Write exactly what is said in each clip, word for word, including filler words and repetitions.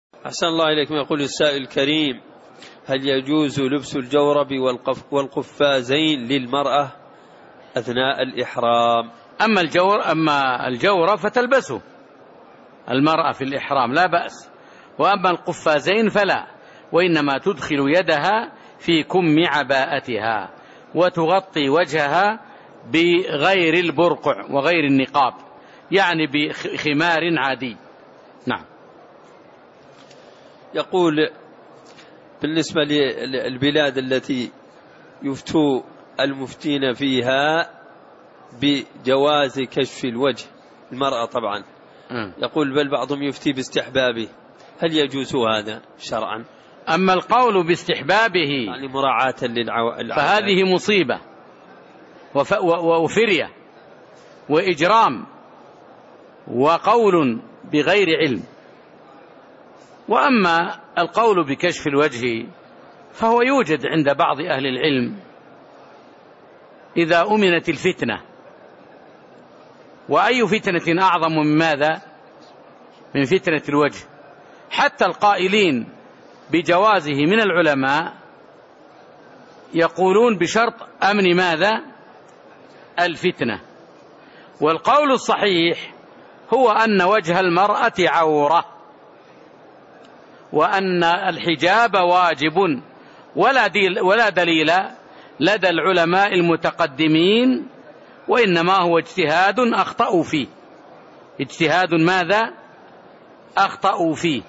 أحسن الله إليكم. يقول السائل الكريم: هل يجوز لبس الجورب والقفازين للمرأة أثناء الإحرام؟ أما الجور أما الجورب فتلبسه المرأة في الإحرام لا بأس، وأما القفازين فلا، وإنما تدخل يدها في كم عباءتها وتغطي وجهها بغير البرقع وغير النقاب، يعني بخمار عادي. نعم. يقول: بالنسبة للبلاد التي يفتو المفتين فيها بجواز كشف الوجه المرأة طبعا، يقول بل بعضهم يفتي باستحبابه، هل يجوز هذا شرعا؟ أما القول باستحبابه يعني مراعاة للعوائل فهذه مصيبة وفرية وإجرام وقول بغير علم. وأما القول بكشف الوجه فهو يوجد عند بعض أهل العلم إذا أمنت الفتنة. وأي فتنة أعظم من ماذا؟ من فتنة الوجه. حتى القائلين بجوازه من العلماء يقولون بشرط أمن ماذا؟ الفتنة. والقول الصحيح هو أن وجه المرأة عورة، وأن الحجاب واجب، ولا دليل لدى العلماء المتقدمين، وإنما هو اجتهاد أخطأوا فيه، اجتهاد ماذا؟ أخطأوا فيه.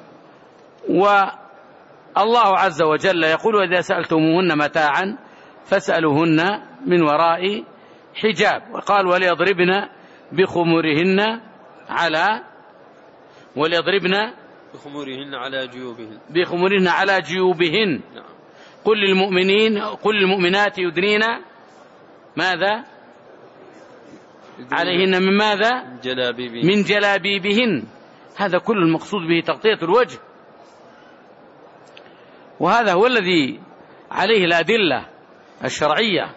والله عز وجل يقول: إذا سألتموهن متاعا فاسألوهن من وراء حجاب. وقال: وليضربن بخمورهن على وليضربن بخمورهن على جيوبهن بخمورهن على جيوبهن. نعم. قل للمؤمنين قل للمؤمنات يدنين ماذا؟ عليهن من ماذا؟ من جلابيبهن. من جلابيبهن. هذا كل المقصود به تغطية الوجه، وهذا هو الذي عليه الأدلة الشرعية.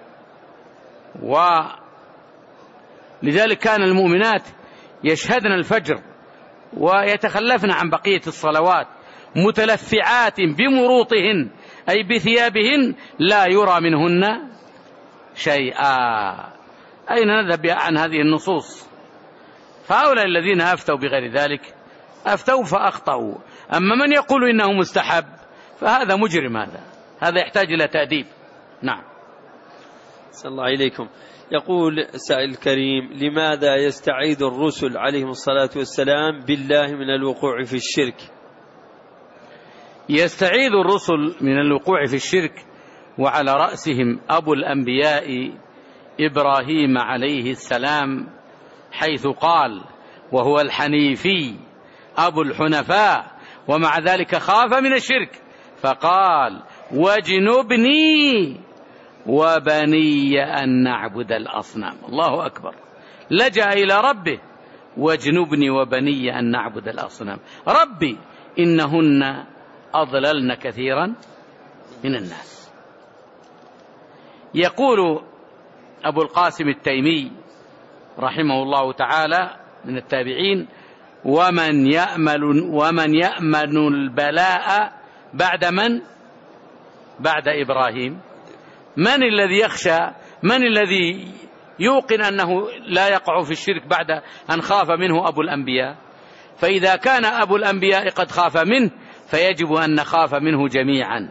ولذلك كان المؤمنات يشهدن الفجر ويتخلفن عن بقية الصلوات متلفعات بمروطهن أي بثيابهن لا يرى منهن شيئا. أين نذهب عن هذه النصوص؟ فهؤلاء الذين أفتوا بغير ذلك أفتوا فأخطأوا. أما من يقول إنه مستحب فهذا مجرم، هذا هذا يحتاج إلى تأديب. نعم. صلى الله عليكم. يقول السائل الكريم: لماذا يستعيذ الرسل عليهم الصلاة والسلام بالله من الوقوع في الشرك؟ يستعيذ الرسل من الوقوع في الشرك وعلى رأسهم أبو الأنبياء إبراهيم عليه السلام، حيث قال: وهو الحنيفي أبو الحنفاء، ومع ذلك خاف من الشرك فقال: واجنبني وبني أن نعبد الأصنام. الله أكبر، لجأ إلى ربه: واجنبني وبني أن نعبد الأصنام، ربي إنهن أضللن كثيرا من الناس. يقول أبو القاسم التيمي رحمه الله تعالى من التابعين: ومن يأمل ومن يأمن البلاء بعد من؟ بعد إبراهيم. من الذي يخشى؟ من الذي يوقن أنه لا يقع في الشرك بعد أن خاف منه أبو الأنبياء؟ فإذا كان أبو الأنبياء قد خاف منه فيجب أن نخاف منه جميعا.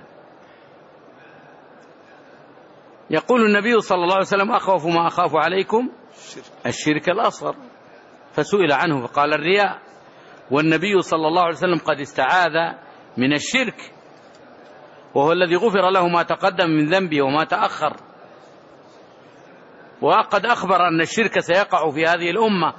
يقول النبي صلى الله عليه وسلم: أخوف ما أخاف عليكم الشرك الأصغر، فسئل عنه فقال: الرياء. والنبي صلى الله عليه وسلم قد استعاذ من الشرك، وهو الذي غفر له ما تقدم من ذنبه وما تأخر، وقد أخبر أن الشرك سيقع في هذه الأمة.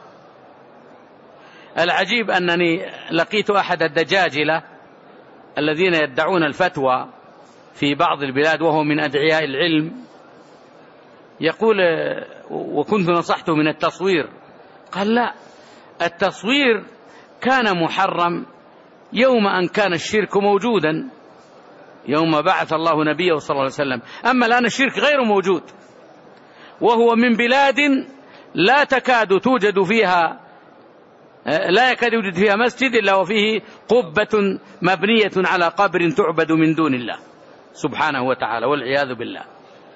العجيب أنني لقيت أحد الدجاجلة الذين يدعون الفتوى في بعض البلاد وهو من أدعياء العلم، يقول: وكنت نصحته من التصوير. قال: لا، التصوير كان محرم يوم أن كان الشرك موجودا، يوم بعث الله نبيه صلى الله عليه وسلم، أما الآن الشرك غير موجود، وهو من بلاد لا تكاد توجد فيها لا يكاد يوجد فيها مسجد إلا وفيه قبة مبنية على قبر تعبد من دون الله سبحانه وتعالى والعياذ بالله.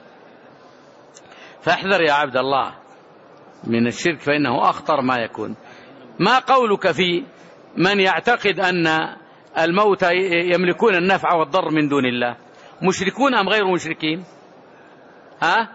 فاحذر يا عبد الله من الشرك فإنه أخطر ما يكون. ما قولك في من يعتقد أن الموتى يملكون النفع والضر من دون الله؟ مشركون أم غير مشركين؟ ها؟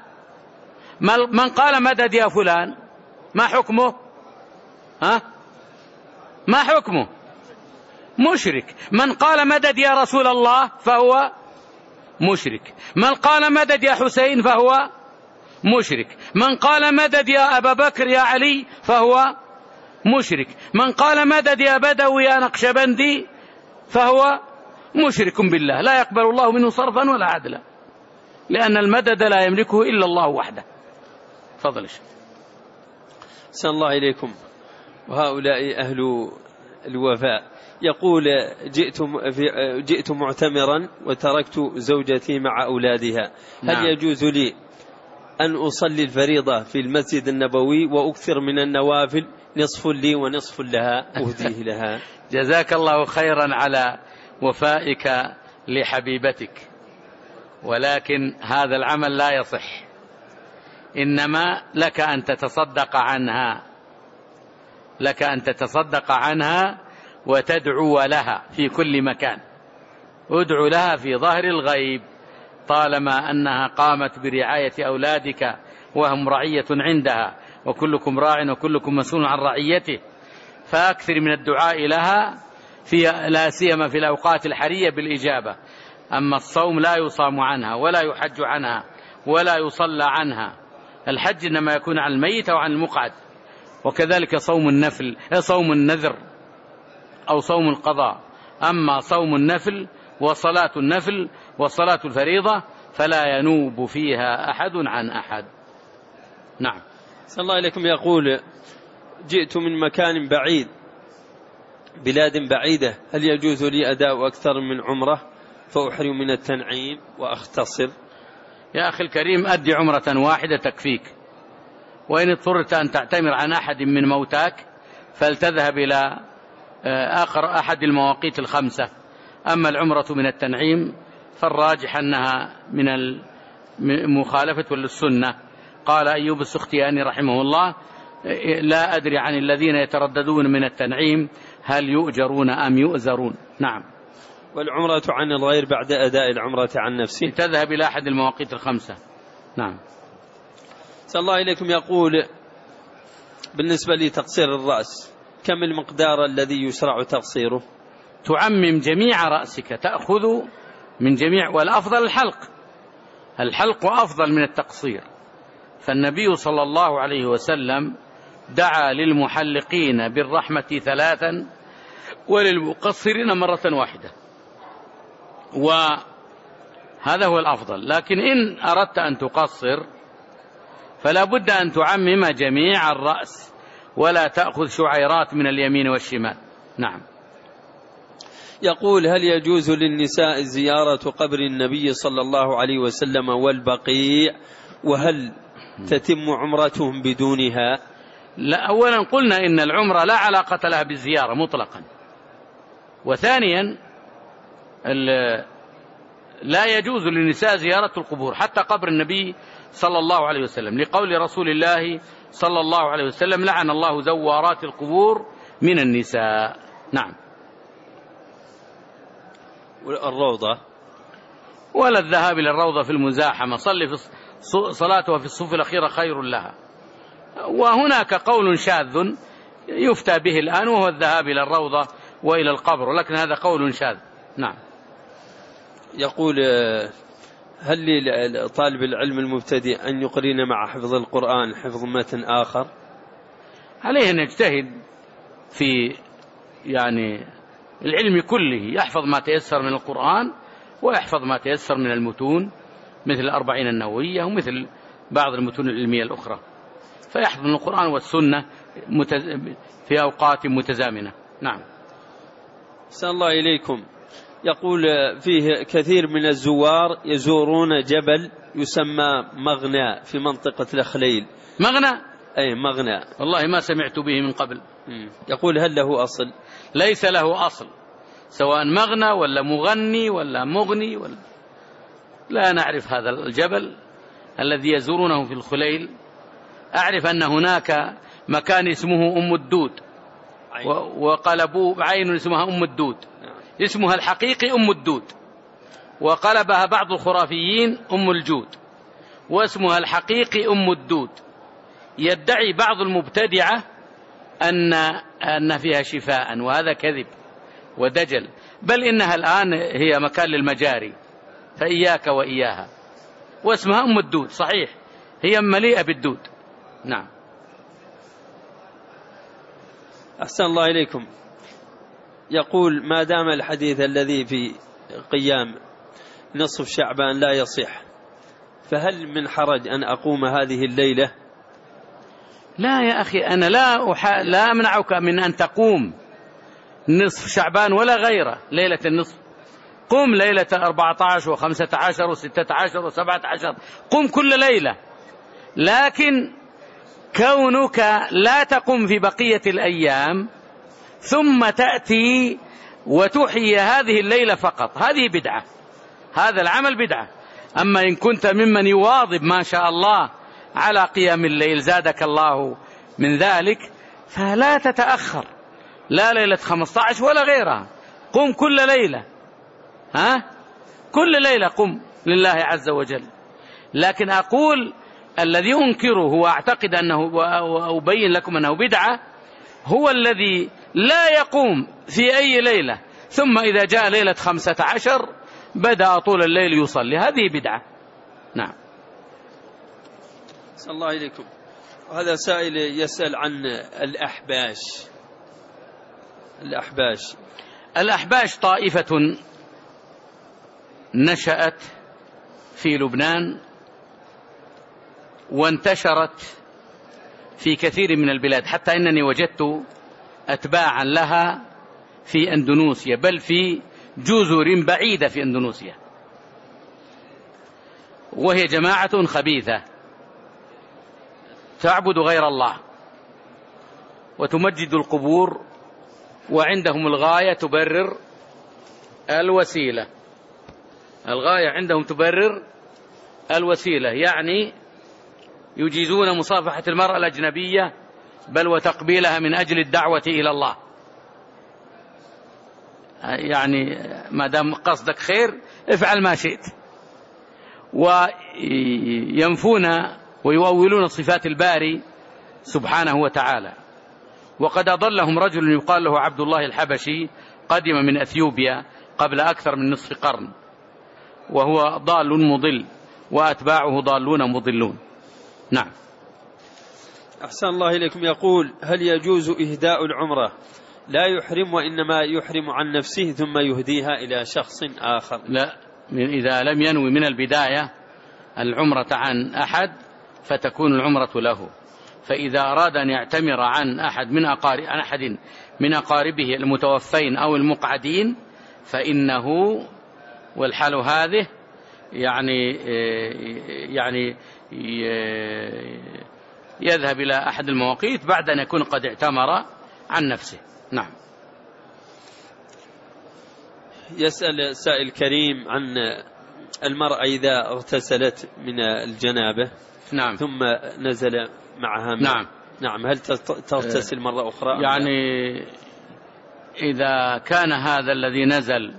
من قال مدد يا فلان ما حكمه؟ ها؟ ما حكمه؟ مشرك. من قال مدد يا رسول الله فهو مشرك. من قال مدد يا حسين فهو مشرك. من قال مدد يا أبا بكر يا علي فهو مشرك. من قال مدد يا بدوي يا نقشبندي فهو مشرك بالله، لا يقبل الله منه صرفا ولا عدلا، لأن المدد لا يملكه إلا الله وحده. تفضل. أحسن الله إليكم. وهؤلاء أهل الوفاء يقول جئت جئت معتمرا وتركت زوجتي مع أولادها، هل نعم. يجوز لي أن أصلي الفريضة في المسجد النبوي وأكثر من النوافل نصف لي ونصف لها أهديه لها؟ جزاك الله خيرا على وفائك لحبيبتك، ولكن هذا العمل لا يصح، إنما لك أن تتصدق عنها، لك أن تتصدق عنها وتدعو لها في كل مكان، ادعو لها في ظهر الغيب طالما أنها قامت برعاية أولادك وهم رعية عندها، وكلكم راع وكلكم مسؤول عن رعيته، فأكثر من الدعاء لها في لا سيما في الأوقات الحرية بالإجابة. أما الصوم لا يصام عنها ولا يحج عنها ولا يصلى عنها، الحج إنما يكون عن الميت أو عن المقعد، وكذلك صوم النفل صوم النذر أو صوم القضاء. أما صوم النفل وصلاة النفل وصلاة الفريضة فلا ينوب فيها أحد عن أحد. نعم. صلى الله عليكم. يقول جئت من مكان بعيد بلاد بعيدة، هل يجوز لي أداء أكثر من عمرة فأحرم من التنعيم وأختصر؟ يا أخي الكريم أدي عمرة واحدة تكفيك، وإن اضطررت أن تعتمر عن أحد من موتاك فلتذهب إلى آخر أحد المواقيت الخمسة. أما العمرة من التنعيم فالراجح أنها من المخالفة للسنة. قال أيوب السختياني رحمه الله لا أدري عن الذين يترددون من التنعيم هل يؤجرون أم يؤزرون. نعم. والعمرة عن الغير بعد أداء العمرة عن نفسه تذهب إلى أحد المواقيت الخمسة. نعم. صلى الله عليكم. يقول بالنسبة لتقصير الرأس كم المقدار الذي يشرع تقصيره؟ تعمم جميع رأسك، تأخذ من جميع، والأفضل الحلق، الحلق أفضل من التقصير، فالنبي صلى الله عليه وسلم دعا للمحلقين بالرحمة ثلاثا وللمقصرين مرة واحدة، وهذا هو الأفضل. لكن إن أردت أن تقصر فلا بد أن تعمم جميع الرأس ولا تأخذ شعيرات من اليمين والشمال. نعم. يقول هل يجوز للنساء زيارة قبر النبي صلى الله عليه وسلم والبقيع، وهل تتم عمرتهم بدونها؟ لا، أولا قلنا إن العمرة لا علاقة لها بالزيارة مطلقا، وثانيا لا يجوز للنساء زيارة القبور حتى قبر النبي صلى الله عليه وسلم، لقول رسول الله صلى الله عليه وسلم لعن الله زوارات القبور من النساء. نعم. والروضة ولا الذهاب إلى الروضة في المزاحمة، صلي في صلاتها في الصف الأخيرة خير لها. وهناك قول شاذ يفتى به الآن وهو الذهاب إلى الروضة وإلى القبر، ولكن هذا قول شاذ. نعم. يقول هل لطالب العلم المبتدئ أن يقرن مع حفظ القرآن حفظ متن آخر؟ عليه أن يجتهد في يعني العلم كله، يحفظ ما تيسر من القرآن ويحفظ ما تيسر من المتون مثل الأربعين النووية ومثل بعض المتون العلمية الأخرى، فيحفظ من القرآن والسنة في أوقات متزامنة. نعم. أحسن الله إليكم. يقول فيه كثير من الزوار يزورون جبل يسمى مغنى في منطقة الأخليل. مغنى؟ أي مغنى. والله ما سمعت به من قبل. يقول هل له أصل؟ ليس له أصل، سواء مغنى ولا مغني ولا مغني ولا، لا نعرف هذا الجبل الذي يزورونه في الخليل. أعرف أن هناك مكان اسمه أم الدود، وقلبوا عين اسمها أم الدود، اسمها الحقيقي أم الدود، وقلبها بعض الخرافيين أم الجود، واسمها الحقيقي أم الدود. يدعي بعض المبتدعة أن أن فيها شفاء، وهذا كذب ودجل، بل إنها الآن هي مكان للمجاري، فإياك وإياها. واسمها أم الدود صحيح، هي مليئة بالدود. نعم. أحسن الله إليكم. يقول ما دام الحديث الذي في قيام نصف شعبان لا يصح، فهل من حرج أن أقوم هذه الليلة؟ لا يا أخي، أنا لا أحا... لا أمنعك من أن تقوم نصف شعبان ولا غيره ليلة النصف. قم ليلة أربعة عشر وخمسة عشر وستة عشر وسبعة عشر، قم كل ليلة، لكن كونك لا تقوم في بقية الأيام ثم تأتي وتحيي هذه الليلة فقط، هذه بدعة، هذا العمل بدعة. أما إن كنت ممن يواظب ما شاء الله على قيام الليل زادك الله من ذلك، فلا تتأخر، لا ليلة خمسة عشر ولا غيرها، قم كل ليلة، ها كل ليلة قم لله عز وجل. لكن أقول الذي أنكره وأعتقد أنه وأبين لكم أنه بدعة هو الذي لا يقوم في أي ليلة ثم إذا جاء ليلة خمسة عشر بدأ طول الليل يصلي، هذه بدعة. نعم. صلى الله عليكم. وهذا سائل يسأل عن الأحباش. الأحباش الأحباش طائفة نشأت في لبنان وانتشرت في كثير من البلاد، حتى إنني وجدت أتباعا لها في أندونيسيا، بل في جزر بعيدة في أندونيسيا. وهي جماعة خبيثة تعبد غير الله وتمجد القبور، وعندهم الغاية تبرر الوسيلة. الغاية عندهم تبرر الوسيلة، يعني يجيزون مصافحة المرأة الأجنبية بل وتقبيلها من أجل الدعوة إلى الله. يعني ما دام قصدك خير افعل ما شئت. وينفون ويؤولون صفات الباري سبحانه وتعالى. وقد أضلهم رجل يقال له عبد الله الحبشي، قدم من أثيوبيا قبل أكثر من نصف قرن، وهو ضال مضل وأتباعه ضالون مضلون. نعم. أحسن الله إليكم. يقول هل يجوز إهداء العمرة لا يحرم وإنما يحرم عن نفسه ثم يهديها إلى شخص آخر؟ لا، إذا لم ينوي من البداية العمرة عن أحد فتكون العمرة له. فإذا أراد أن يعتمر عن أحد من أقارب عن أحد من أقاربه المتوفين أو المقعدين فإنه والحال هذه يعني يعني يذهب إلى أحد المواقيت بعد أن يكون قد اعتمر عن نفسه. نعم. يسأل السائل الكريم عن المرأة إذا اغتسلت من الجنابة نعم. ثم نزل معها ماء. نعم. نعم. هل تغتسل مرة أخرى؟ يعني إذا كان هذا الذي نزل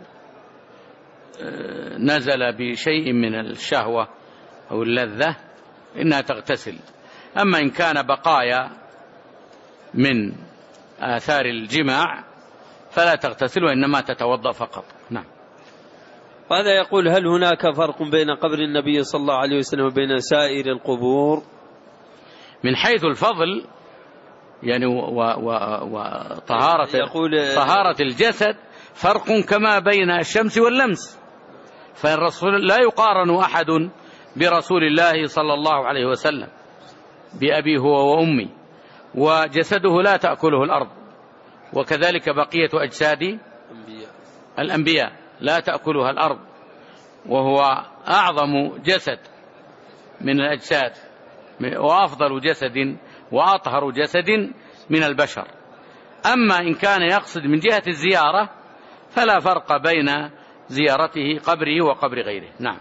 نزل بشيء من الشهوة أو اللذة إنها تغتسل. أما إن كان بقايا من آثار الجماع فلا تغتسل وإنما تتوضأ فقط. نعم. وهذا يقول هل هناك فرق بين قبر النبي صلى الله عليه وسلم وبين سائر القبور؟ من حيث الفضل يعني وطهارة طهارة الجسد فرق كما بين الشمس واللمس، فالرسول لا يقارن أحد برسول الله صلى الله عليه وسلم، بأبي هو وأمي، وجسده لا تأكله الأرض، وكذلك بقية أجساد الأنبياء لا تأكلها الأرض، وهو أعظم جسد من الأجساد وأفضل جسد وأطهر جسد من البشر. أما إن كان يقصد من جهة الزيارة فلا فرق بين زيارته قبره وقبر غيره. نعم.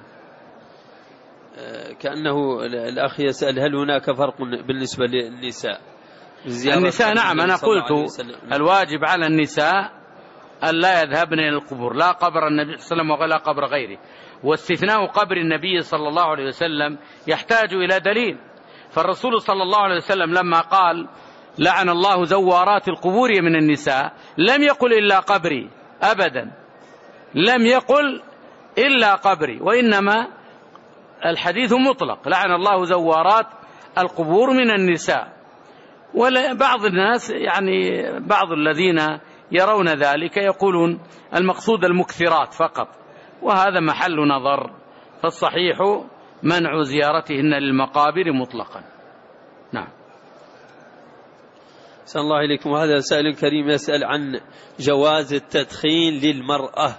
كأنه الأخ يسأل هل هناك فرق بالنسبة للنساء؟ النساء نعم، أنا قلت الواجب على النساء أن لا يذهبن إلى القبور، لا قبر النبي صلى الله عليه وسلم ولا قبر غيره، واستثناء قبر النبي صلى الله عليه وسلم يحتاج إلى دليل. فالرسول صلى الله عليه وسلم لما قال لعن الله زوارات القبور من النساء لم يقل إلا قبري أبدا، لم يقل إلا قبري، وإنما الحديث مطلق، لعن الله زوارات القبور من النساء. وبعض الناس يعني بعض الذين يرون ذلك يقولون المقصود المكثرات فقط، وهذا محل نظر، فالصحيح منع زيارتهن للمقابر مطلقا. نعم. أحسن الله إليكم. وهذا سائل كريم يسأل عن جواز التدخين للمرأة.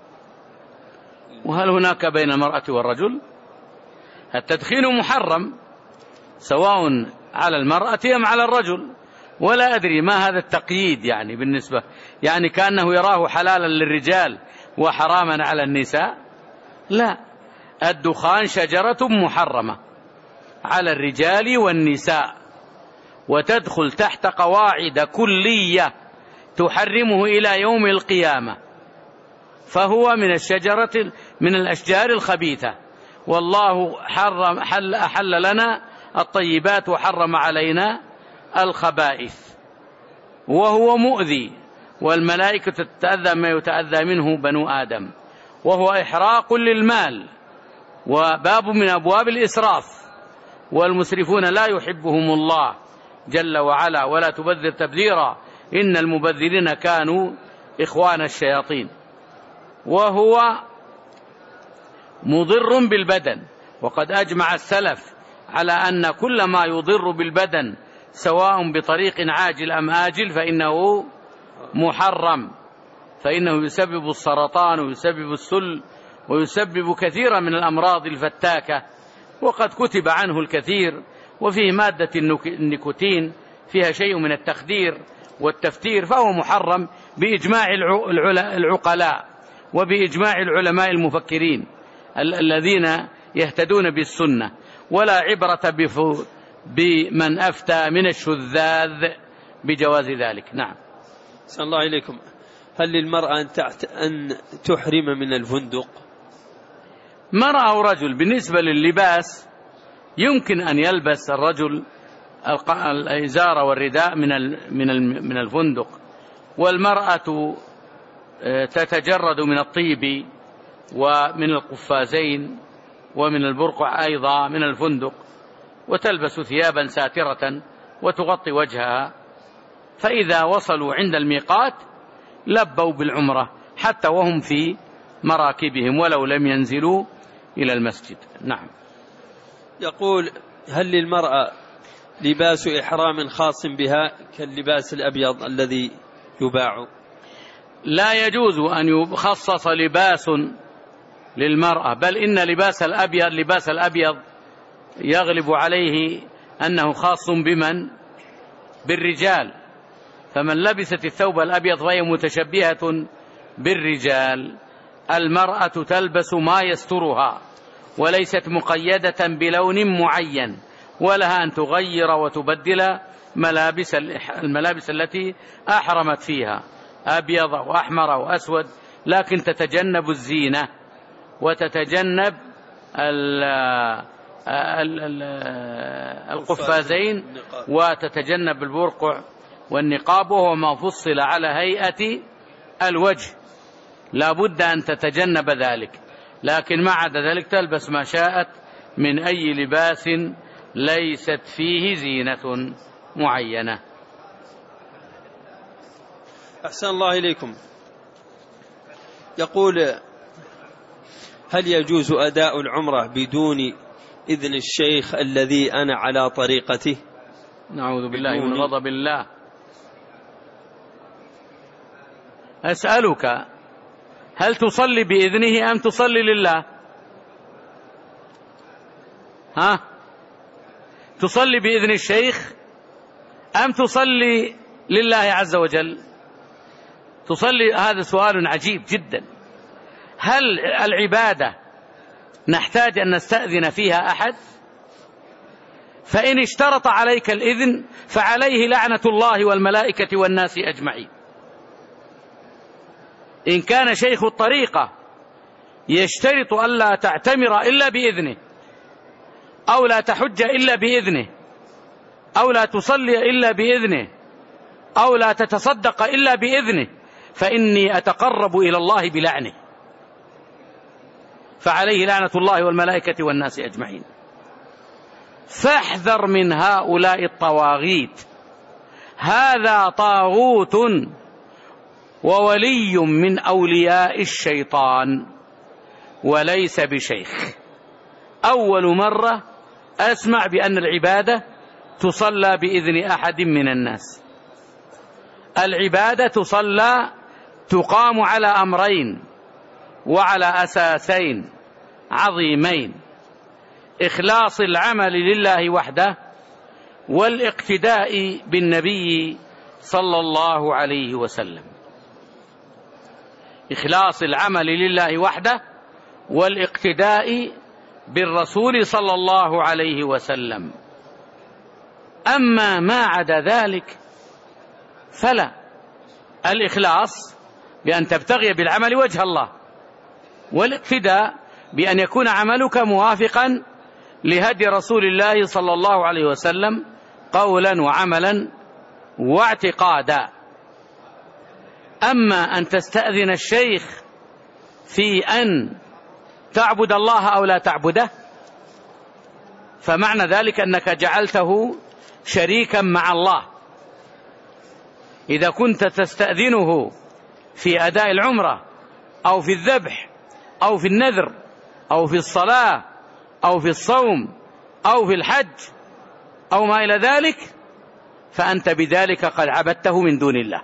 وهل هناك بين المرأة والرجل؟ التدخين محرم سواء على المرأة أم على الرجل، ولا أدري ما هذا التقييد يعني بالنسبة، يعني كأنه يراه حلالا للرجال وحراما على النساء. لا، الدخان شجرة محرمة على الرجال والنساء، وتدخل تحت قواعد كلية تحرمه إلى يوم القيامة، فهو من الشجرة من الأشجار الخبيثة، والله حرم حل أحل لنا الطيبات وحرم علينا الخبائث، وهو مؤذي، والملائكة تتأذى ما يتأذى منه بنو آدم، وهو إحراق للمال وباب من أبواب الإسراف، والمسرفون لا يحبهم الله جل وعلا، ولا تبذر تبذيرا إن المبذرين كانوا إخوان الشياطين. وهو مضر بالبدن، وقد أجمع السلف على أن كل ما يضر بالبدن سواء بطريق عاجل أم آجل فإنه محرم، فإنه يسبب السرطان ويسبب السل ويسبب كثيرا من الأمراض الفتاكة، وقد كتب عنه الكثير، وفيه مادة النيكوتين فيها شيء من التخدير والتفتير، فهو محرم بإجماع العقلاء وبإجماع العلماء المفكرين الذين يهتدون بالسنة، ولا عبرة بمن أفتى من الشذاذ بجواز ذلك. نعم. صلى الله عليكم. هل للمرأة أن, أن تحرم من الفندق؟ مرأة أو رجل، بالنسبة لللباس يمكن أن يلبس الرجل الإزار والرداء من من الفندق، والمرأة تتجرد من الطيب ومن القفازين ومن البرقع أيضا من الفندق، وتلبس ثيابا ساترة وتغطي وجهها، فإذا وصلوا عند الميقات لبوا بالعمرة حتى وهم في مراكبهم ولو لم ينزلوا إلى المسجد. نعم. يقول هل للمرأة لباس إحرام خاص بها كاللباس الأبيض الذي يباع؟ لا يجوز أن يخصص لباس للمرأة، بل إن لباس الأبيض لباس الأبيض يغلب عليه أنه خاص بمن؟ بالرجال، فمن لبست الثوب الأبيض فهي متشبهة بالرجال. المرأة تلبس ما يسترها وليست مقيدة بلون معين، ولها أن تغير وتبدل ملابس الملابس التي أحرمت فيها، أبيض وأحمر وأسود، لكن تتجنب الزينة وتتجنب القفازين وتتجنب البرقع والنقاب، وهو ما فصل على هيئة الوجه، لا بد أن تتجنب ذلك، لكن ما عدا ذلك تلبس ما شاءت من أي لباس ليست فيه زينة معينة. أحسن الله إليكم. يقول هل يجوز أداء العمرة بدون إذن الشيخ الذي أنا على طريقته؟ نعوذ بالله من غضب الله. أسألك هل تصلي بإذنه أم تصلي لله؟ ها؟ تصلي بإذن الشيخ أم تصلي لله عز وجل؟ تصلي. هذا سؤال عجيب جدا. هل العبادة نحتاج أن نستأذن فيها أحد؟ فإن اشترط عليك الإذن فعليه لعنة الله والملائكة والناس أجمعين. إن كان شيخ الطريقة يشترط ألا تعتمر إلا بإذنه، أو لا تحج إلا بإذنه، أو لا تصلي إلا بإذنه، أو لا تتصدق إلا بإذنه، فإني أتقرب إلى الله بلعنه، فعليه لعنة الله والملائكة والناس أجمعين. فاحذر من هؤلاء الطواغيت. هذا طاغوت وولي من أولياء الشيطان وليس بشيخ. أول مرة أسمع بأن العبادة تصلى بإذن أحد من الناس. العبادة تصلى تقام على أمرين وعلى أساسين عظيمين: إخلاص العمل لله وحده، والاقتداء بالنبي صلى الله عليه وسلم. إخلاص العمل لله وحده والاقتداء بالرسول صلى الله عليه وسلم. أما ما عدا ذلك فلا. الإخلاص بأن تبتغي بالعمل وجه الله، والاقتداء بأن يكون عملك موافقا لهدي رسول الله صلى الله عليه وسلم قولا وعملا واعتقادا. أما أن تستأذن الشيخ في أن تعبد الله أو لا تعبده، فمعنى ذلك أنك جعلته شريكا مع الله. إذا كنت تستأذنه في أداء العمرة أو في الذبح أو في النذر أو في الصلاة أو في الصوم أو في الحج أو ما إلى ذلك، فأنت بذلك قد عبدته من دون الله،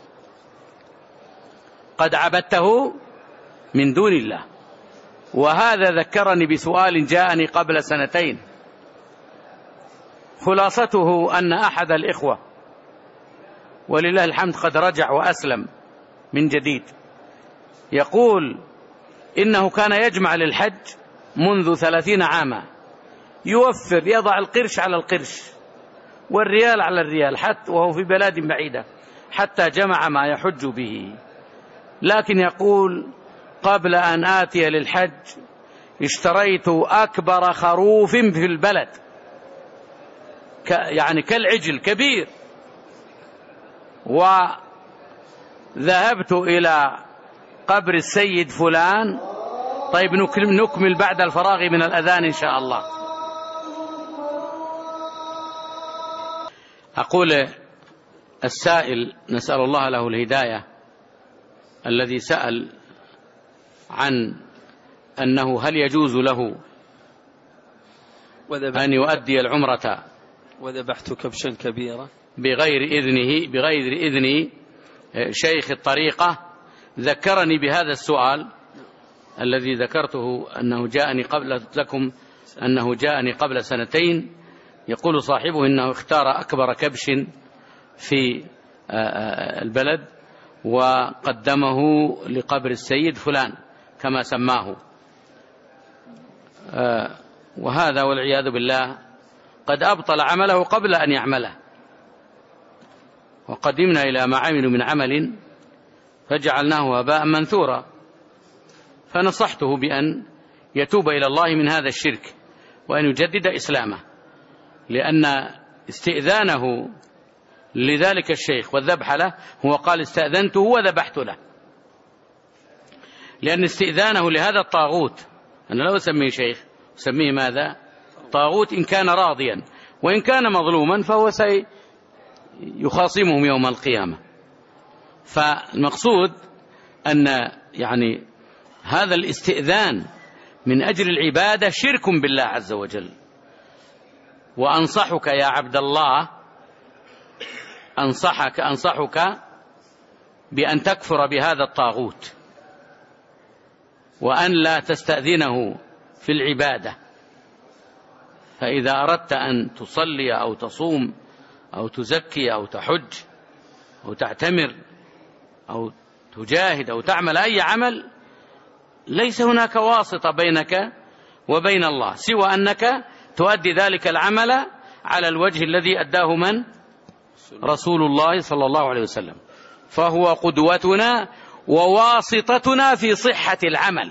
قد عبدته من دون الله. وهذا ذكرني بسؤال جاءني قبل سنتين، خلاصته أن أحد الإخوة ولله الحمد قد رجع وأسلم من جديد، يقول إنه كان يجمع للحج منذ ثلاثين عاما، يوفر، يضع القرش على القرش والريال على الريال حتى وهو في بلاد بعيدة حتى جمع ما يحج به. لكن يقول قبل أن آتي للحج اشتريت أكبر خروف في البلد، يعني كالعجل كبير، وذهبت إلى قبر السيد فلان. طيب نكمل بعد الفراغ من الأذان إن شاء الله. أقول السائل نسأل الله له الهداية، الذي سأل عن أنه هل يجوز له أن يؤدي العمرة وذبحت كبشا كبيرا بغير إذنه بغير إذن شيخ الطريقة. ذكرني بهذا السؤال الذي ذكرته أنه جاءني قبل لكم أنه جاءني قبل سنتين. يقول صاحبه إنه اختار أكبر كبش في البلد وقدمه لقبر السيد فلان كما سماه، وهذا والعياذ بالله قد أبطل عمله قبل أن يعمله. وقدمنا إلى ما عملوا من عمل فجعلناه هباء منثورا. فنصحته بأن يتوب إلى الله من هذا الشرك وأن يجدد إسلامه، لأن استئذانه لذلك الشيخ والذبح له هو قال استأذنته وذبحت له، لأن استئذانه لهذا الطاغوت، أنا لا أسميه شيخ، أسميه ماذا؟ طاغوت. إن كان راضيا وإن كان مظلوما فهو سيخاصمهم يوم القيامة. فالمقصود أن يعني هذا الاستئذان من أجل العبادة شرك بالله عز وجل. وأنصحك يا عبد الله، أنصحك أنصحك بأن تكفر بهذا الطاغوت وأن لا تستأذنه في العبادة. فإذا أردت أن تصلي أو تصوم أو تزكي أو تحج أو تعتمر أو تجاهد أو تعمل أي عمل ليس هناك واسطة بينك وبين الله سوى أنك تؤدي ذلك العمل على الوجه الذي أداه من؟ رسول الله صلى الله عليه وسلم. فهو قدوتنا وواسطتنا في صحة العمل.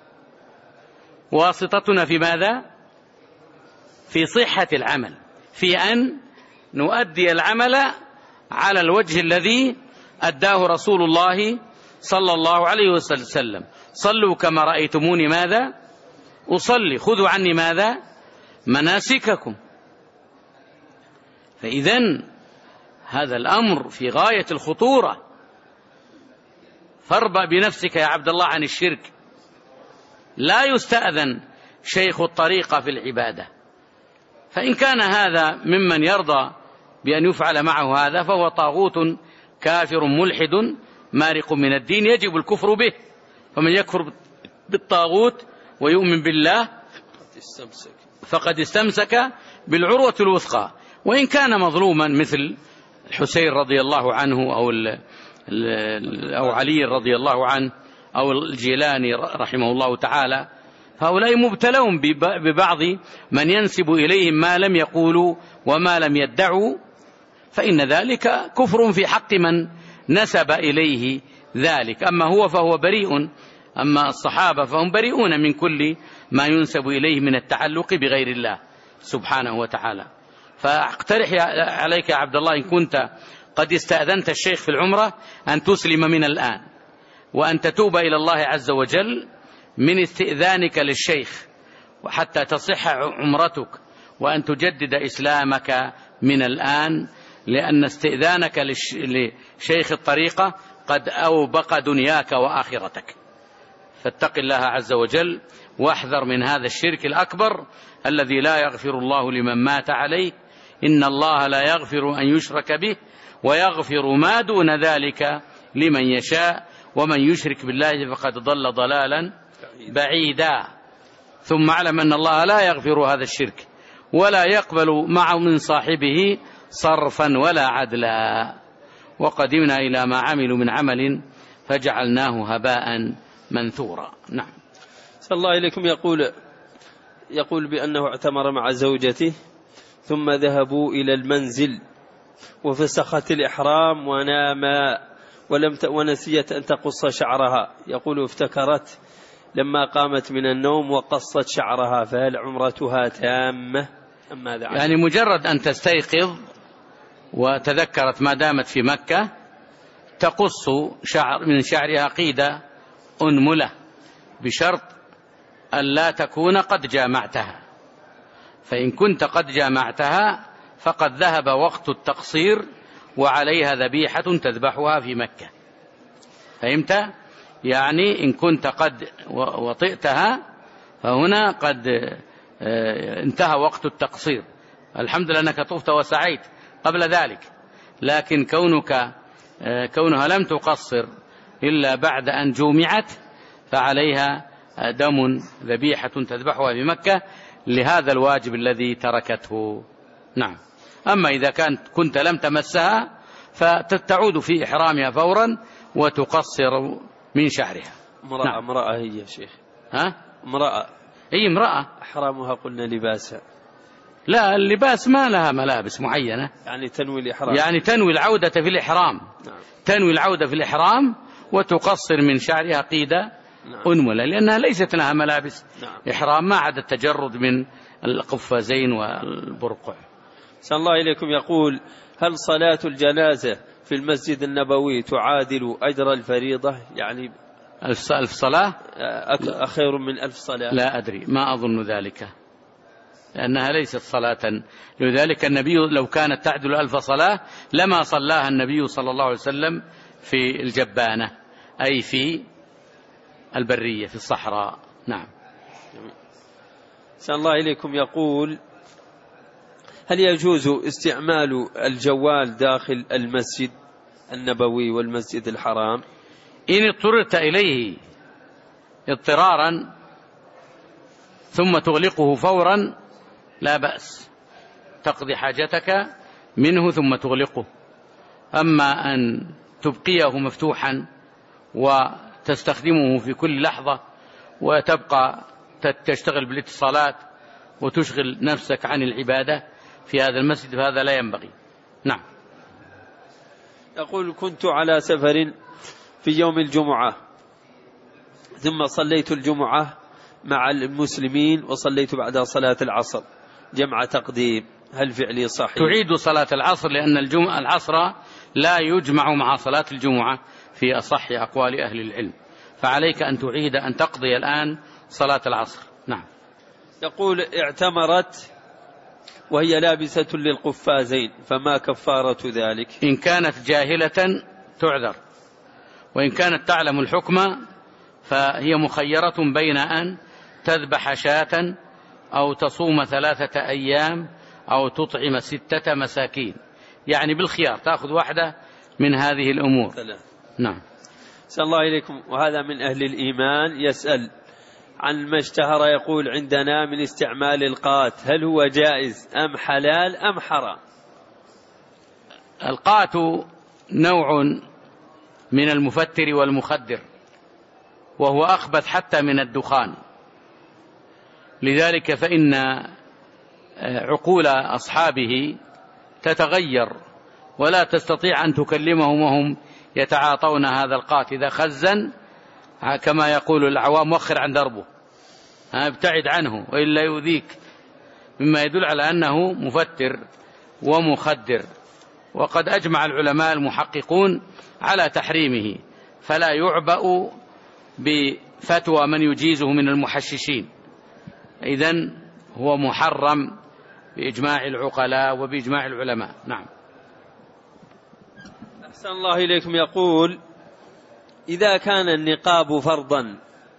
واسطتنا في ماذا؟ في صحة العمل، في أن نؤدي العمل على الوجه الذي أداه رسول الله صلى الله عليه وسلم. صلوا كما رأيتموني ماذا؟ أصلي. خذوا عني ماذا؟ مناسككم. فإذن هذا الأمر في غاية الخطورة. فاربأ بنفسك يا عبد الله عن الشرك. لا يستأذن شيخ الطريقة في العبادة، فإن كان هذا ممن يرضى بأن يفعل معه هذا فهو طاغوت كافر ملحد مارق من الدين يجب الكفر به. فمن يكفر بالطاغوت ويؤمن بالله فقد استمسك بالعروة الوثقى، وإن كان مظلوما مثل الحسين رضي الله عنه أو, أو علي رضي الله عنه أو الجيلاني رحمه الله تعالى، هؤلاء مبتلون ببعض من ينسب إليهم ما لم يقولوا وما لم يدعوا، فإن ذلك كفر في حق من نسب إليه ذلك. أما هو فهو بريء، أما الصحابة فهم بريئون من كل ما ينسب إليه من التعلق بغير الله سبحانه وتعالى. فاقترح عليك يا عبد الله إن كنت قد استأذنت الشيخ في العمرة أن تسلم من الآن، وأن تتوب إلى الله عز وجل من استئذانك للشيخ وحتى تصح عمرتك، وأن تجدد إسلامك من الآن، لأن استئذانك لشيخ الطريقة قد أوبق دنياك وآخرتك. فاتق الله عز وجل واحذر من هذا الشرك الأكبر الذي لا يغفر الله لمن مات عليه. إن الله لا يغفر أن يشرك به ويغفر ما دون ذلك لمن يشاء، ومن يشرك بالله فقد ضل ضلالا بعيدا. ثم اعلم أن الله لا يغفر هذا الشرك ولا يقبل معه من صاحبه صرفا ولا عدلا. وقدمنا إلى ما عملوا من عمل فجعلناه هباء منثورا. نعم. صلى الله إليكم. يقول يقول بأنه اعتمر مع زوجته ثم ذهبوا إلى المنزل وفسخت الإحرام وناما ولم ت... ونسيت أن تقص شعرها. يقول افتكرت لما قامت من النوم وقصت شعرها، فهل عمرتها تامة أم ماذا؟ يعني مجرد أن تستيقظ وتذكرت ما دامت في مكة تقص شعر من شعرها قيدة أنملة، بشرط أن لا تكون قد جامعتها. فإن كنت قد جامعتها فقد ذهب وقت التقصير وعليها ذبيحة تذبحها في مكة. فهمت؟ يعني إن كنت قد وطئتها فهنا قد انتهى وقت التقصير. الحمد لله أنك طفت وسعيت قبل ذلك، لكن كونك كونها لم تقصر إلا بعد أن جومعت فعليها دم ذبيحة تذبحها بمكة لهذا الواجب الذي تركته. نعم. أما إذا كانت كنت لم تمسها فتعود في إحرامها فورا وتقصر من شعرها. امرأة. نعم. امرأة هي يا شيخ. ها؟ امرأة. أي امرأة. أحرامها قلنا لباسها. لا، اللباس ما لها ملابس معينة. يعني تنوي الإحرام. يعني تنوي العودة في الإحرام. نعم. تنوي العودة في الإحرام وتقصر من شعرها قيدة. نعم. أنملة، لأنها ليست لها ملابس. نعم. إحرام ما عدا التجرد من القفازين والبرقع. صلى الله إليكم. يقول هل صلاة الجنازة في المسجد النبوي تعادل أجر الفريضة؟ يعني ألف, ألف صلاة أخير من ألف صلاة. لا أدري، ما أظن ذلك، لأنها ليست صلاة. لذلك النبي لو كانت تعدل ألف صلاة لما صلاها النبي صلى الله عليه وسلم في الجبانة، أي في البرية في الصحراء. نعم. صلى الله إليكم. يقول هل يجوز استعمال الجوال داخل المسجد النبوي والمسجد الحرام؟ إن اضطررت إليه اضطرارا ثم تغلقه فورا لا بأس، تقضي حاجتك منه ثم تغلقه. أما أن تبقيه مفتوحا وتستخدمه في كل لحظة وتبقى تشتغل بالاتصالات وتشغل نفسك عن العبادة في هذا المسجد، فهذا لا ينبغي. نعم. يقول: كنت على سفر في يوم الجمعة ثم صليت الجمعة مع المسلمين وصليت بعدها صلاة العصر جمع تقديم، هل فعلي صحيح؟ تعيد صلاة العصر، لأن الجمعة العصر لا يجمع مع صلاة الجمعة في أصح أقوال أهل العلم، فعليك أن تعيد أن تقضي الآن صلاة العصر. نعم. يقول: اعتمرت وهي لابسة للقفازين، فما كفارة ذلك؟ إن كانت جاهلة تعذر، وإن كانت تعلم الحكم فهي مخيرة بين أن تذبح شاة أو تصوم ثلاثة أيام أو تطعم ستة مساكين، يعني بالخيار تأخذ واحدة من هذه الأمور. ثلاث. نعم. سأل الله إليكم. وهذا من أهل الإيمان يسأل عن ما اشتهر يقول عندنا من استعمال القات، هل هو جائز أم حلال أم حرام؟ القات نوع من المفتر والمخدر، وهو أخبث حتى من الدخان، لذلك فإن عقول أصحابه تتغير ولا تستطيع أن تكلمهم وهم يتعاطون هذا القات. إذا خزن كما يقول العوام وخر عن دربه، ابتعد عنه وإلا يؤذيك، مما يدل على أنه مفتر ومخدر. وقد أجمع العلماء المحققون على تحريمه، فلا يعبأ بفتوى من يجيزه من المحششين، إذن هو محرم بإجماع العقلاء وبإجماع العلماء. نعم. أحسن الله إليكم. يقول: إذا كان النقاب فرضا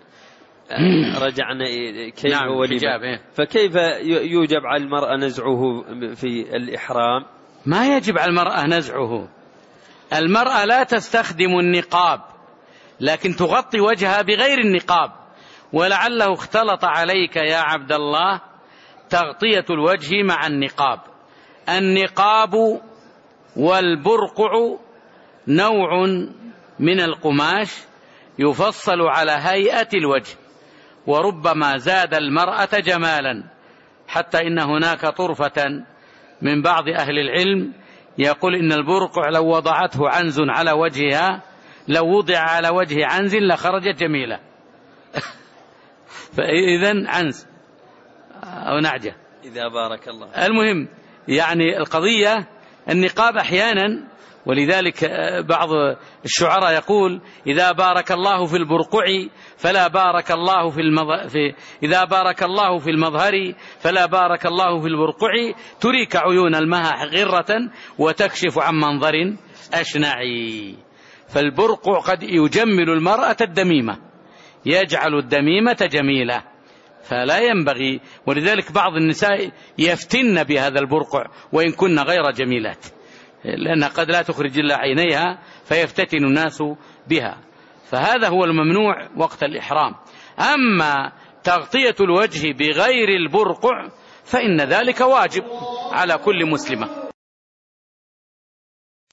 رجعنا كيف نعم هو الحجاب، فكيف يوجب على المرأة نزعه في الإحرام؟ ما يجب على المرأة نزعه، المرأة لا تستخدم النقاب لكن تغطي وجهها بغير النقاب، ولعله اختلط عليك يا عبد الله تغطية الوجه مع النقاب. النقاب والبرقع نوع من القماش يفصل على هيئة الوجه، وربما زاد المرأة جمالا، حتى إن هناك طرفة من بعض أهل العلم يقول إن البرقع لو وضعته عنز على وجهها لو وضع على وجه عنز لخرجت جميلة. فإذن عنز أو نعجة إذا بارك الله. المهم يعني القضية النقاب أحيانا، ولذلك بعض الشعراء يقول: إذا بارك الله في البرقع فلا بارك الله في, المظ... في إذا بارك الله في المظهر فلا بارك الله في البرقع، تريك عيون المها غرة وتكشف عن منظر أشنعي. فالبرقع قد يجمل المرأة الدميمة، يجعل الدميمة جميلة، فلا ينبغي. ولذلك بعض النساء يفتن بهذا البرقع وإن كن غير جميلات، لأنها قد لا تخرج إلا عينيها فيفتتن الناس بها، فهذا هو الممنوع وقت الإحرام. أما تغطية الوجه بغير البرقع فإن ذلك واجب على كل مسلمة.